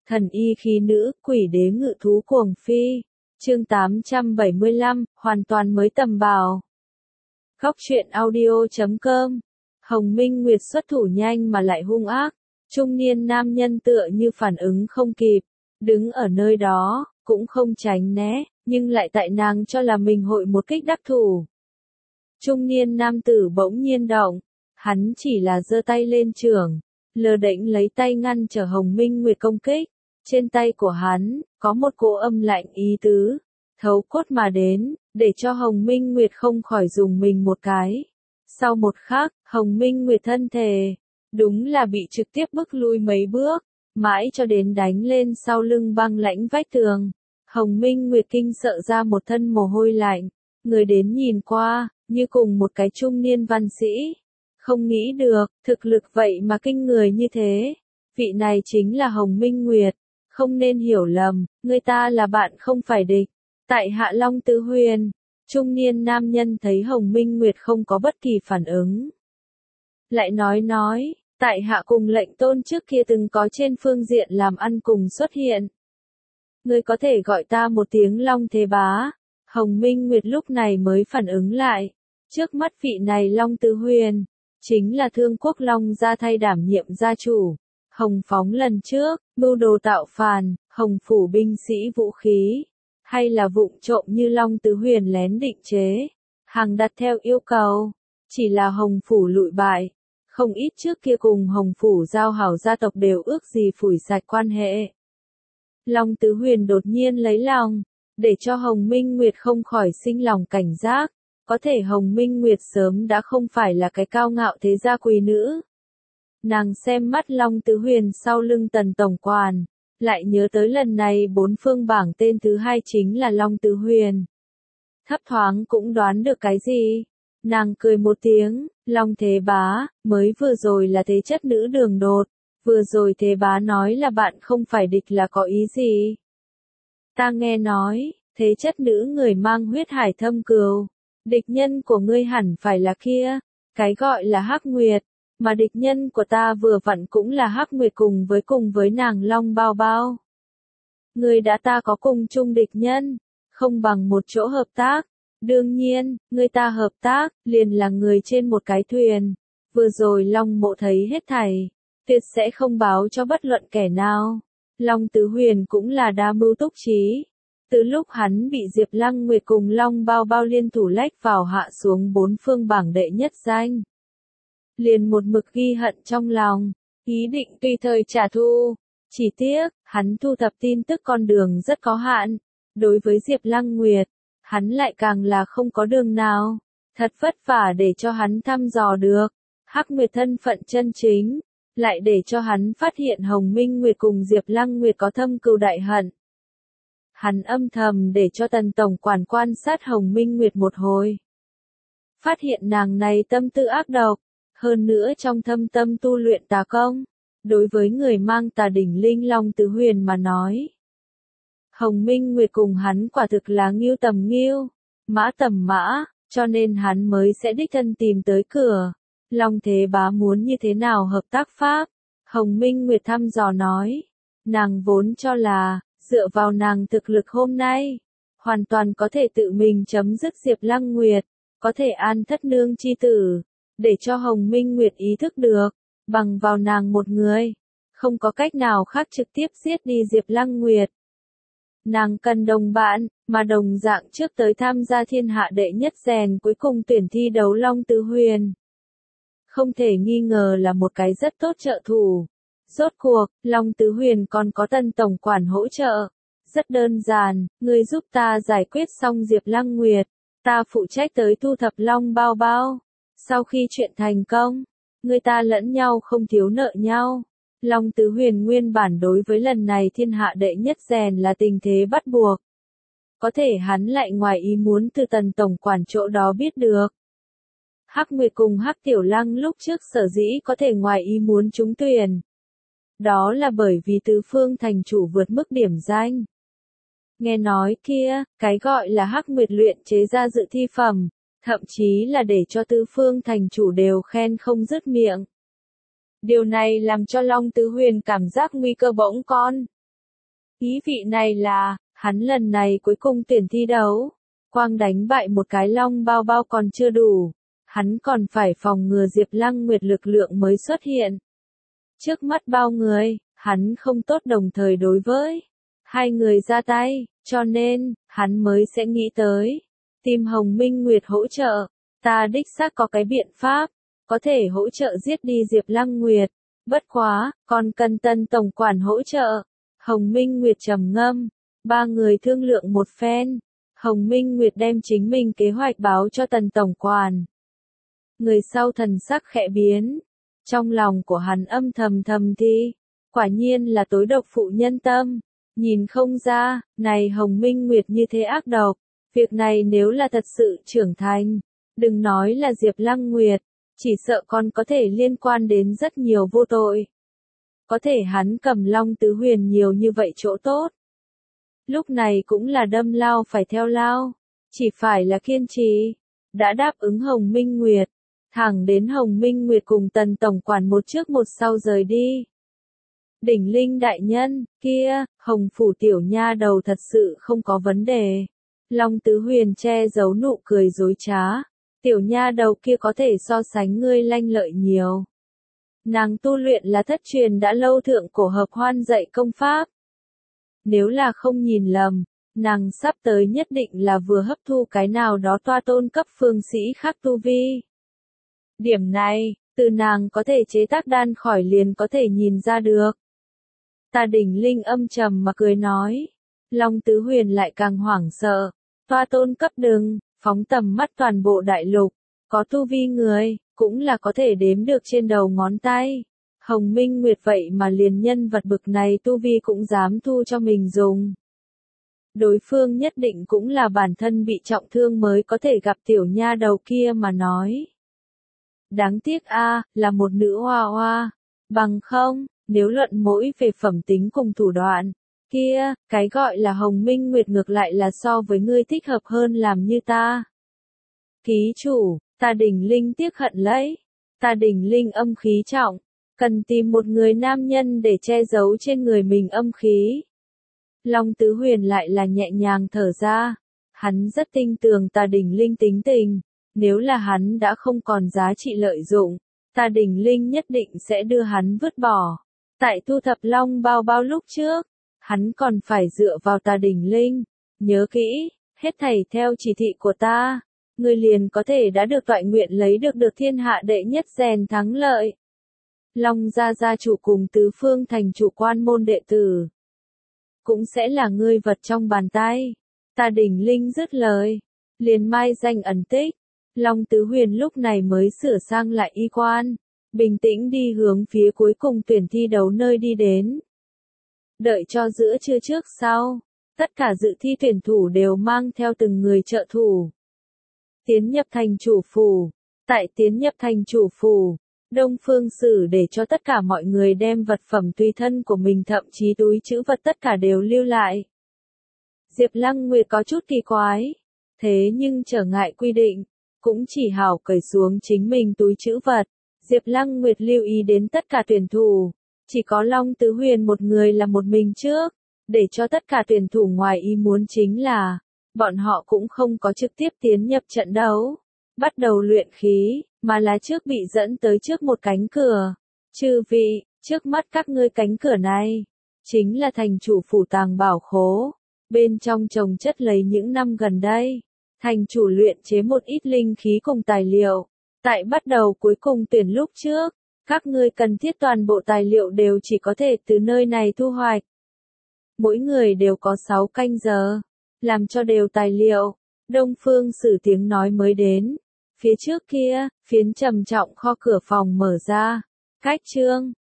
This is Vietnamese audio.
Thần y khí nữ, quỷ đế ngự thú cuồng phi. Chương 875, hoàn toàn mới tầm bào. Góc truyện audio.com. Hồng Minh Nguyệt xuất thủ nhanh mà lại hung ác. Trung niên nam nhân tựa như phản ứng không kịp, đứng ở nơi đó, cũng không tránh né, nhưng lại tại nàng cho là mình hội một kích đắc thủ. Trung niên nam tử bỗng nhiên động, hắn chỉ là giơ tay lên chưởng, lơ đễnh lấy tay ngăn trở Hồng Minh Nguyệt công kích. Trên tay của hắn, có một cỗ âm lạnh ý tứ, thấu cốt mà đến, để cho Hồng Minh Nguyệt không khỏi dùng mình một cái. Sau một khắc, Hồng Minh Nguyệt thân thể, đúng là bị trực tiếp bước lui mấy bước, mãi cho đến đánh lên sau lưng băng lãnh vách tường. Hồng Minh Nguyệt kinh sợ ra một thân mồ hôi lạnh, người đến nhìn qua, như cùng một cái trung niên văn sĩ. Không nghĩ được, thực lực vậy mà kinh người như thế. Vị này chính là Hồng Minh Nguyệt. Không nên hiểu lầm, người ta là bạn không phải địch. Tại Hạ Long Tứ Huyền, trung niên nam nhân thấy Hồng Minh Nguyệt không có bất kỳ phản ứng. Lại nói, tại Hạ cùng lệnh tôn trước kia từng có trên phương diện làm ăn cùng xuất hiện. Ngươi có thể gọi ta một tiếng Long Thế Bá. Hồng Minh Nguyệt lúc này mới phản ứng lại. Trước mắt vị này Long Tứ Huyền, chính là Thương Quốc Long gia thay đảm nhiệm gia chủ. Hồng Phóng lần trước, mưu đồ tạo phản, Hồng phủ binh sĩ vũ khí, hay là vụng trộm như Long Tứ Huyền lén định chế, hàng đặt theo yêu cầu, chỉ là Hồng phủ lụi bại, không ít trước kia cùng Hồng phủ giao hảo gia tộc đều ước gì phủi sạch quan hệ. Long Tứ Huyền đột nhiên lấy lòng, để cho Hồng Minh Nguyệt không khỏi sinh lòng cảnh giác, có thể Hồng Minh Nguyệt sớm đã không phải là cái cao ngạo thế gia quý nữ. Nàng xem mắt Long Tứ Huyền sau lưng Tần tổng quản, lại nhớ tới lần này bốn phương bảng tên thứ hai chính là Long Tứ Huyền. Thấp thoáng cũng đoán được cái gì. Nàng cười một tiếng, Long Thế Bá, mới vừa rồi là thế chất nữ đường đột, vừa rồi Thế Bá nói là bạn không phải địch là có ý gì? Ta nghe nói, thế chất nữ người mang huyết hải thâm cừu, địch nhân của ngươi hẳn phải là kia, cái gọi là Hắc Nguyệt. Mà địch nhân của ta vừa vặn cũng là Hắc Nguyệt cùng với nàng Long Bao Bao. Người đã ta có cùng chung địch nhân, không bằng một chỗ hợp tác. Đương nhiên, người ta hợp tác, liền là người trên một cái thuyền. Vừa rồi Long Mộ thấy hết thảy, tuyệt sẽ không báo cho bất luận kẻ nào. Long Tứ Huyền cũng là đa mưu túc trí. Từ lúc hắn bị Diệp Lăng Nguyệt cùng Long Bao Bao liên thủ lách vào hạ xuống bốn phương bảng đệ nhất danh, liền một mực ghi hận trong lòng, ý định tùy thời trả thù. Chỉ tiếc, hắn thu thập tin tức con đường rất có hạn. Đối với Diệp Lăng Nguyệt, hắn lại càng là không có đường nào. Thật vất vả để cho hắn thăm dò được Hắc Nguyệt thân phận chân chính, lại để cho hắn phát hiện Hồng Minh Nguyệt cùng Diệp Lăng Nguyệt có thâm cừu đại hận. Hắn âm thầm để cho Tần tổng quản quan sát Hồng Minh Nguyệt một hồi. Phát hiện nàng này tâm tư ác độc. Hơn nữa trong thâm tâm tu luyện tà công, đối với người mang tà đỉnh linh Long Tứ Huyền mà nói. Hồng Minh Nguyệt cùng hắn quả thực là ngưu tầm ngưu, mã tầm mã, cho nên hắn mới sẽ đích thân tìm tới cửa. Long Thế Bá muốn như thế nào hợp tác pháp? Hồng Minh Nguyệt thăm dò nói, nàng vốn cho là, dựa vào nàng thực lực hôm nay, hoàn toàn có thể tự mình chấm dứt Diệp Lăng Nguyệt, có thể an thất nương chi tử. Để cho Hồng Minh Nguyệt ý thức được, bằng vào nàng một người, không có cách nào khác trực tiếp giết đi Diệp Lăng Nguyệt. Nàng cần đồng bạn, mà đồng dạng trước tới tham gia thiên hạ đệ nhất rèn cuối cùng tuyển thi đấu Long Tứ Huyền. Không thể nghi ngờ là một cái rất tốt trợ thủ. Rốt cuộc, Long Tứ Huyền còn có Tần tổng quản hỗ trợ. Rất đơn giản, ngươi giúp ta giải quyết xong Diệp Lăng Nguyệt, ta phụ trách tới thu thập Long Bao Bao. Sau khi chuyện thành công, người ta lẫn nhau không thiếu nợ nhau. Long Tứ Huyền nguyên bản đối với lần này thiên hạ đệ nhất rèn là tình thế bắt buộc. Có thể hắn lại ngoài ý muốn từ Tần tổng quản chỗ đó biết được. Hắc Nguyệt cùng Hắc Tiểu Lăng lúc trước sở dĩ có thể ngoài ý muốn trúng tuyển. Đó là bởi vì tứ phương thành chủ vượt mức điểm danh. Nghe nói kia, cái gọi là Hắc Nguyệt luyện chế ra dự thi phẩm. Thậm chí là để cho tứ phương thành chủ đều khen không dứt miệng. Điều này làm cho Long Tứ Huyền cảm giác nguy cơ bỗng con. Ý vị này là, hắn lần này cuối cùng tuyển thi đấu. Quang đánh bại một cái long bao bao còn chưa đủ. Hắn còn phải phòng ngừa Diệp Lăng Nguyệt lực lượng mới xuất hiện. Trước mắt bao người, hắn không tốt đồng thời đối với hai người ra tay, cho nên, hắn mới sẽ nghĩ tới. Tìm Hồng Minh Nguyệt hỗ trợ. Ta đích xác có cái biện pháp, có thể hỗ trợ giết đi Diệp Lăng Nguyệt. Bất quá, còn cần Tần tổng quản hỗ trợ. Hồng Minh Nguyệt trầm ngâm. Ba người thương lượng một phen. Hồng Minh Nguyệt đem chính mình kế hoạch báo cho Tần tổng quản. Người sau thần sắc khẽ biến. Trong lòng của hắn âm thầm thầm thi. Quả nhiên là tối độc phụ nhân tâm. Nhìn không ra, này Hồng Minh Nguyệt như thế ác độc. Việc này nếu là thật sự trưởng thành, đừng nói là Diệp Lăng Nguyệt, chỉ sợ còn có thể liên quan đến rất nhiều vô tội. Có thể hắn cầm Long Tứ Huyền nhiều như vậy chỗ tốt. Lúc này cũng là đâm lao phải theo lao, chỉ phải là kiên trì. Đã đáp ứng Hồng Minh Nguyệt, thẳng đến Hồng Minh Nguyệt cùng Tần tổng quản một trước một sau rời đi. Đỉnh Linh đại nhân, kia, Hồng phủ tiểu nha đầu thật sự không có vấn đề. Long Tứ Huyền che giấu nụ cười dối trá. Tiểu nha đầu kia có thể so sánh ngươi lanh lợi nhiều. Nàng tu luyện là thất truyền đã lâu thượng cổ hợp hoan dạy công pháp. Nếu là không nhìn lầm, nàng sắp tới nhất định là vừa hấp thu cái nào đó toa tôn cấp phương sĩ khác tu vi. Điểm này, từ nàng có thể chế tác đan khỏi liền có thể nhìn ra được. Ta Đỉnh Linh âm trầm mà cười nói. Long Tứ Huyền lại càng hoảng sợ. Toa tôn cấp đừng, phóng tầm mắt toàn bộ đại lục. Có tu vi người, cũng là có thể đếm được trên đầu ngón tay. Hồng Minh Nguyệt vậy mà liền nhân vật bực này tu vi cũng dám thu cho mình dùng. Đối phương nhất định cũng là bản thân bị trọng thương mới có thể gặp tiểu nha đầu kia mà nói. Đáng tiếc a, là một nữ hoa hoa. Bằng không, nếu luận mỗi về phẩm tính cùng thủ đoạn, kia, cái gọi là Hồng Minh Nguyệt ngược lại là so với ngươi thích hợp hơn làm như ta. Ký chủ, ta Đỉnh Linh tiếc hận lấy. Ta Đỉnh Linh âm khí trọng, cần tìm một người nam nhân để che giấu trên người mình âm khí. Long Tứ Huyền lại là nhẹ nhàng thở ra. Hắn rất tin tưởng ta Đỉnh Linh tính tình. Nếu là hắn đã không còn giá trị lợi dụng, ta Đỉnh Linh nhất định sẽ đưa hắn vứt bỏ. Tại thu thập long bao bao lúc trước, hắn còn phải dựa vào ta Đỉnh Linh. Nhớ kỹ, hết thảy theo chỉ thị của ta, ngươi liền có thể đã được toại nguyện lấy được thiên hạ đệ nhất rèn thắng lợi. Long gia gia chủ cùng tứ phương thành chủ quan môn đệ tử, cũng sẽ là ngươi vật trong bàn tay. Ta Đỉnh Linh dứt lời, liền mai danh ẩn tích. Long Tứ Huyền lúc này mới sửa sang lại y quan, bình tĩnh đi hướng phía cuối cùng tuyển thi đấu nơi đi đến. Đợi cho giữa trưa trước sau, tất cả dự thi tuyển thủ đều mang theo từng người trợ thủ. Tiến nhập thành chủ phủ. Tại tiến nhập thành chủ phủ, Đông Phương Sử để cho tất cả mọi người đem vật phẩm tùy thân của mình thậm chí túi trữ vật tất cả đều lưu lại. Diệp Lăng Nguyệt có chút kỳ quái, thế nhưng trở ngại quy định, cũng chỉ hảo cởi xuống chính mình túi trữ vật. Diệp Lăng Nguyệt lưu ý đến tất cả tuyển thủ, chỉ có Long Tứ Huyền một người là một mình trước, để cho tất cả tuyển thủ ngoài ý muốn chính là, bọn họ cũng không có trực tiếp tiến nhập trận đấu, bắt đầu luyện khí, mà là trước bị dẫn tới trước một cánh cửa. Chư vị, trước mắt các ngươi cánh cửa này, chính là thành chủ phủ tàng bảo khố, bên trong chồng chất lấy những năm gần đây. Thành chủ luyện chế một ít linh khí cùng tài liệu. Tại bắt đầu cuối cùng tuyển lúc trước, các ngươi cần thiết toàn bộ tài liệu đều chỉ có thể từ nơi này thu hoạch. Mỗi người đều có 6 canh giờ, làm cho đều tài liệu. Đông Phương Sử tiếng nói mới đến. Phía trước kia, phiến trầm trọng kho cửa phòng mở ra. Cách chương